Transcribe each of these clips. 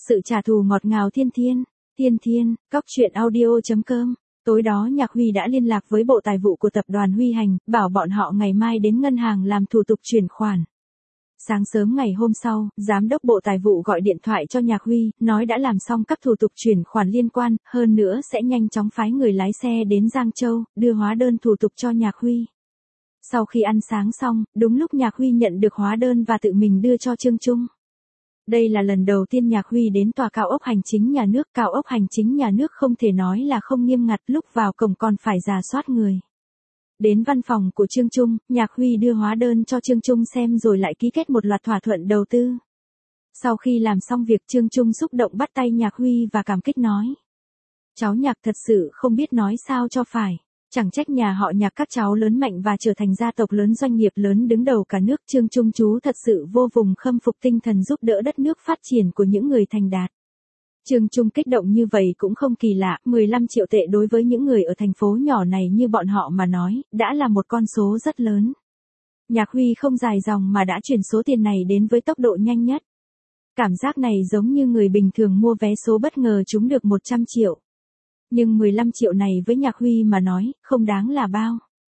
Sự trả thù ngọt ngào Thiên Thiên. Thiên Thiên, cóc truyện audio.com. Tối đó Nhạc Huy đã liên lạc với Bộ Tài vụ của tập đoàn Huy Hành, bảo bọn họ ngày mai đến ngân hàng làm thủ tục chuyển khoản. Sáng sớm ngày hôm sau, Giám đốc Bộ Tài vụ gọi điện thoại cho Nhạc Huy, nói đã làm xong các thủ tục chuyển khoản liên quan, hơn nữa sẽ nhanh chóng phái người lái xe đến Giang Châu, đưa hóa đơn thủ tục cho Nhạc Huy. Sau khi ăn sáng xong, đúng lúc Nhạc Huy nhận được hóa đơn và tự mình đưa cho Trương Trung. Đây là lần đầu tiên Nhạc Huy đến tòa cao ốc hành chính nhà nước. Cao ốc hành chính nhà nước không thể nói là không nghiêm ngặt, lúc vào cổng còn phải rà soát người. Đến văn phòng của Trương Trung, Nhạc Huy đưa hóa đơn cho Trương Trung xem rồi lại ký kết một loạt thỏa thuận đầu tư. Sau khi làm xong việc, Trương Trung xúc động bắt tay Nhạc Huy và cảm kích nói. Cháu Nhạc thật sự không biết nói sao cho phải. Chẳng trách nhà họ Nhạc các cháu lớn mạnh và trở thành gia tộc lớn, doanh nghiệp lớn đứng đầu cả nước. Trương Trung chú thật sự vô cùng khâm phục tinh thần giúp đỡ đất nước phát triển của những người thành đạt. Trương Trung kích động như vậy cũng không kỳ lạ, 15 triệu tệ đối với những người ở thành phố nhỏ này như bọn họ mà nói, đã là một con số rất lớn. Nhạc Huy không dài dòng mà đã chuyển số tiền này đến với tốc độ nhanh nhất. Cảm giác này giống như người bình thường mua vé số bất ngờ trúng được 100 triệu. Nhưng 15 triệu này với Nhạc Huy mà nói, không đáng là bao.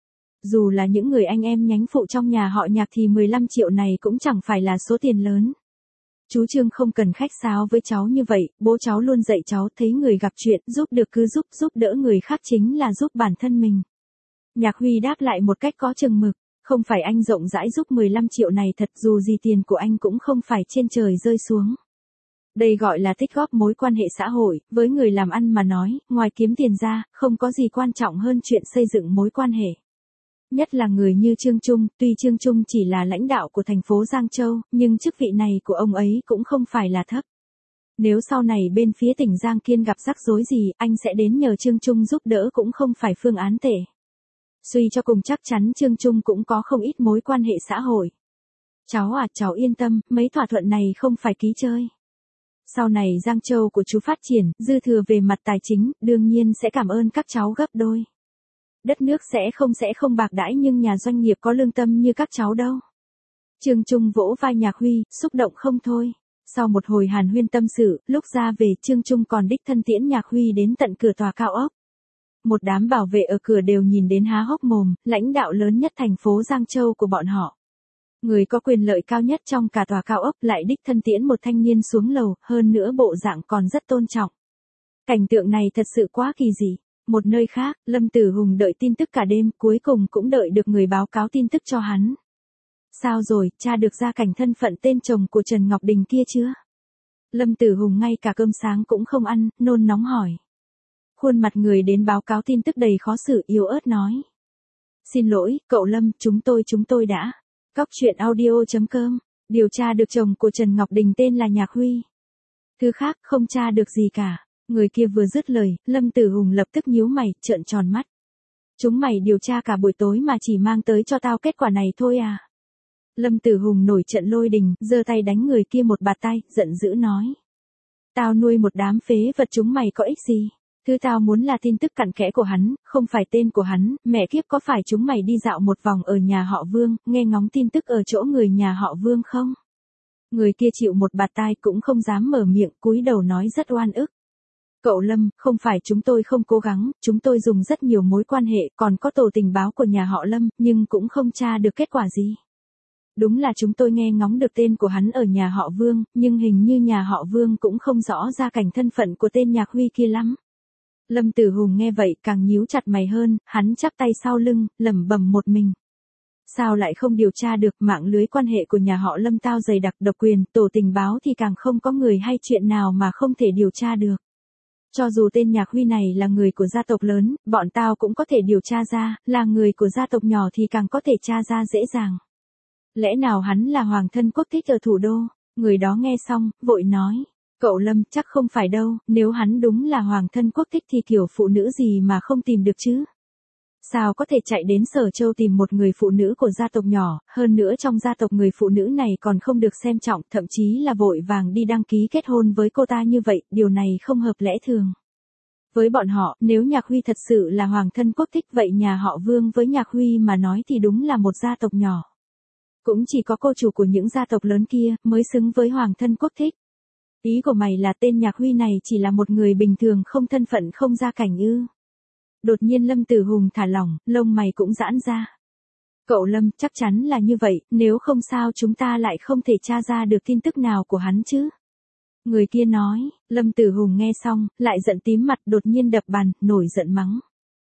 Dù là những người anh em nhánh phụ trong nhà họ Nhạc thì 15 triệu này cũng chẳng phải là số tiền lớn. Chú Trương không cần khách sáo với cháu như vậy, bố cháu luôn dạy cháu thấy người gặp chuyện, giúp được cứ giúp đỡ người khác chính là giúp bản thân mình. Nhạc Huy đáp lại một cách có chừng mực, không phải anh rộng rãi giúp 15 triệu này thật, dù gì tiền của anh cũng không phải trên trời rơi xuống. Đây gọi là tích góp mối quan hệ xã hội, với người làm ăn mà nói, ngoài kiếm tiền ra, không có gì quan trọng hơn chuyện xây dựng mối quan hệ. Nhất là người như Trương Trung, tuy Trương Trung chỉ là lãnh đạo của thành phố Giang Châu, nhưng chức vị này của ông ấy cũng không phải là thấp. Nếu sau này bên phía tỉnh Giang Kiên gặp rắc rối gì, anh sẽ đến nhờ Trương Trung giúp đỡ cũng không phải phương án tệ. Suy cho cùng chắc chắn Trương Trung cũng có không ít mối quan hệ xã hội. Cháu à, cháu yên tâm, mấy thỏa thuận này không phải ký chơi. Sau này Giang Châu của chú phát triển, dư thừa về mặt tài chính, đương nhiên sẽ cảm ơn các cháu gấp đôi. Đất nước sẽ không bạc đãi, nhưng nhà doanh nghiệp có lương tâm như các cháu đâu. Trương Trung vỗ vai Nhạc Huy, xúc động không thôi. Sau một hồi hàn huyên tâm sự, lúc ra về Trương Trung còn đích thân tiễn Nhạc Huy đến tận cửa tòa cao ốc. Một đám bảo vệ ở cửa đều nhìn đến há hốc mồm, lãnh đạo lớn nhất thành phố Giang Châu của bọn họ. Người có quyền lợi cao nhất trong cả tòa cao ốc lại đích thân tiễn một thanh niên xuống lầu, hơn nữa bộ dạng còn rất tôn trọng. Cảnh tượng này thật sự quá kỳ dị. Một nơi khác, Lâm Tử Hùng đợi tin tức cả đêm, cuối cùng cũng đợi được người báo cáo tin tức cho hắn. Sao rồi, tra được ra cảnh thân phận tên chồng của Trần Ngọc Đình kia chưa? Lâm Tử Hùng ngay cả cơm sáng cũng không ăn, nôn nóng hỏi. Khuôn mặt người đến báo cáo tin tức đầy khó xử, yếu ớt nói. Xin lỗi, cậu Lâm, chúng tôi đã. Cóc truyện audio.com, điều tra được chồng của Trần Ngọc Đình tên là Nhạc Huy. Thứ khác không tra được gì cả. Người kia vừa dứt lời, Lâm Tử Hùng lập tức nhíu mày, trợn tròn mắt. Chúng mày điều tra cả buổi tối mà chỉ mang tới cho tao kết quả này thôi à? Lâm Tử Hùng nổi trận lôi đình, giơ tay đánh người kia một bạt tay, giận dữ nói. Tao nuôi một đám phế vật, chúng mày có ích gì? Thứ tao muốn là tin tức cặn kẽ của hắn, không phải tên của hắn. Mẹ kiếp, có phải chúng mày đi dạo một vòng ở nhà họ Vương, nghe ngóng tin tức ở chỗ người nhà họ Vương không? Người kia chịu một bạt tai cũng không dám mở miệng, cúi đầu nói rất oan ức. Cậu Lâm, không phải chúng tôi không cố gắng, chúng tôi dùng rất nhiều mối quan hệ, còn có tổ tình báo của nhà họ Lâm, nhưng cũng không tra được kết quả gì. Đúng là chúng tôi nghe ngóng được tên của hắn ở nhà họ Vương, nhưng hình như nhà họ Vương cũng không rõ ra cảnh thân phận của tên Nhạc Huy kia lắm. Lâm Tử Hùng nghe vậy càng nhíu chặt mày hơn, hắn chắp tay sau lưng, lẩm bẩm một mình. Sao lại không điều tra được, mạng lưới quan hệ của nhà họ Lâm tao dày đặc, độc quyền, tổ tình báo thì càng không có người hay chuyện nào mà không thể điều tra được. Cho dù tên Nhạc Huy này là người của gia tộc lớn, bọn tao cũng có thể điều tra ra, là người của gia tộc nhỏ thì càng có thể tra ra dễ dàng. Lẽ nào hắn là hoàng thân quốc thích ở thủ đô? Người đó nghe xong, vội nói. Cậu Lâm, chắc không phải đâu, nếu hắn đúng là hoàng thân quốc thích thì kiểu phụ nữ gì mà không tìm được chứ? Sao có thể chạy đến Sở Châu tìm một người phụ nữ của gia tộc nhỏ, hơn nữa trong gia tộc người phụ nữ này còn không được xem trọng, thậm chí là vội vàng đi đăng ký kết hôn với cô ta như vậy, điều này không hợp lẽ thường. Với bọn họ, nếu Nhạc Huy thật sự là hoàng thân quốc thích vậy nhà họ Vương với Nhạc Huy mà nói thì đúng là một gia tộc nhỏ. Cũng chỉ có cô chủ của những gia tộc lớn kia mới xứng với hoàng thân quốc thích. Ý của mày là tên Nhạc Huy này chỉ là một người bình thường không thân phận không gia cảnh ư? Đột nhiên Lâm Tử Hùng thả lỏng, lông mày cũng giãn ra. Cậu Lâm, chắc chắn là như vậy, nếu không sao chúng ta lại không thể tra ra được tin tức nào của hắn chứ? Người kia nói. Lâm Tử Hùng nghe xong, lại giận tím mặt, đột nhiên đập bàn, nổi giận mắng.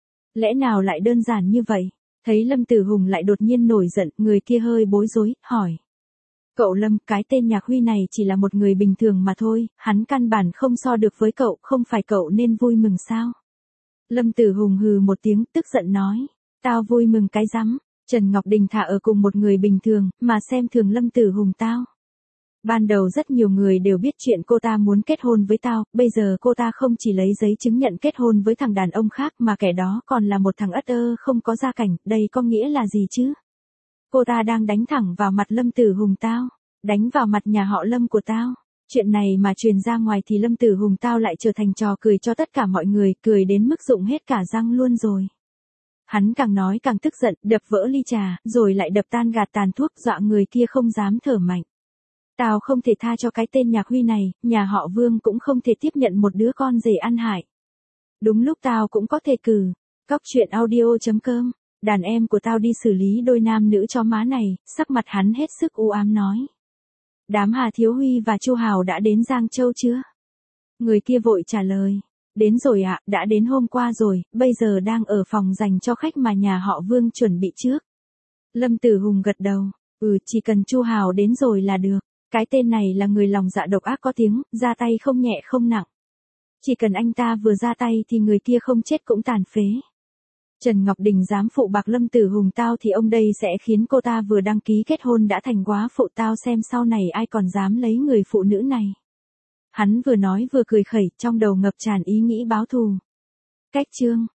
Lẽ nào lại đơn giản như vậy? Thấy Lâm Tử Hùng lại đột nhiên nổi giận, người kia hơi bối rối, hỏi. Cậu Lâm, cái tên Nhạc Huy này chỉ là một người bình thường mà thôi, hắn căn bản không so được với cậu, không phải cậu nên vui mừng sao? Lâm Tử Hùng hừ một tiếng, tức giận nói. Tao vui mừng cái rắm, Trần Ngọc Đình thả ở cùng một người bình thường, mà xem thường Lâm Tử Hùng tao. Ban đầu rất nhiều người đều biết chuyện cô ta muốn kết hôn với tao, bây giờ cô ta không chỉ lấy giấy chứng nhận kết hôn với thằng đàn ông khác mà kẻ đó còn là một thằng ất ơ không có gia cảnh, đây có nghĩa là gì chứ? Cô ta đang đánh thẳng vào mặt Lâm Tử Hùng tao, đánh vào mặt nhà họ Lâm của tao. Chuyện này mà truyền ra ngoài thì Lâm Tử Hùng tao lại trở thành trò cười cho tất cả mọi người, cười đến mức rụng hết cả răng luôn rồi. Hắn càng nói càng tức giận, đập vỡ ly trà, rồi lại đập tan gạt tàn thuốc, dọa người kia không dám thở mạnh. Tao không thể tha cho cái tên Nhạc Huy này, nhà họ Vương cũng không thể tiếp nhận một đứa con rể ăn hại. Đúng lúc tao cũng có thể cử. Cóc truyện audio.com, đàn em của tao đi xử lý đôi nam nữ cho má này, sắc mặt hắn hết sức u ám nói. Đám Hà Thiếu Huy và Chu Hào đã đến Giang Châu chưa? Người kia vội trả lời. Đến rồi ạ, đã đến hôm qua rồi, bây giờ đang ở phòng dành cho khách mà nhà họ Vương chuẩn bị trước. Lâm Tử Hùng gật đầu. Chỉ cần Chu Hào đến rồi là được. Cái tên này là người lòng dạ độc ác có tiếng, ra tay không nhẹ không nặng. Chỉ cần anh ta vừa ra tay thì người kia không chết cũng tàn phế. Trần Ngọc Đình dám phụ bạc Lâm Tử Hùng tao thì ông đây sẽ khiến cô ta vừa đăng ký kết hôn đã thành góa phụ, tao xem sau này ai còn dám lấy người phụ nữ này. Hắn vừa nói vừa cười khẩy, trong đầu ngập tràn ý nghĩ báo thù. Cách chương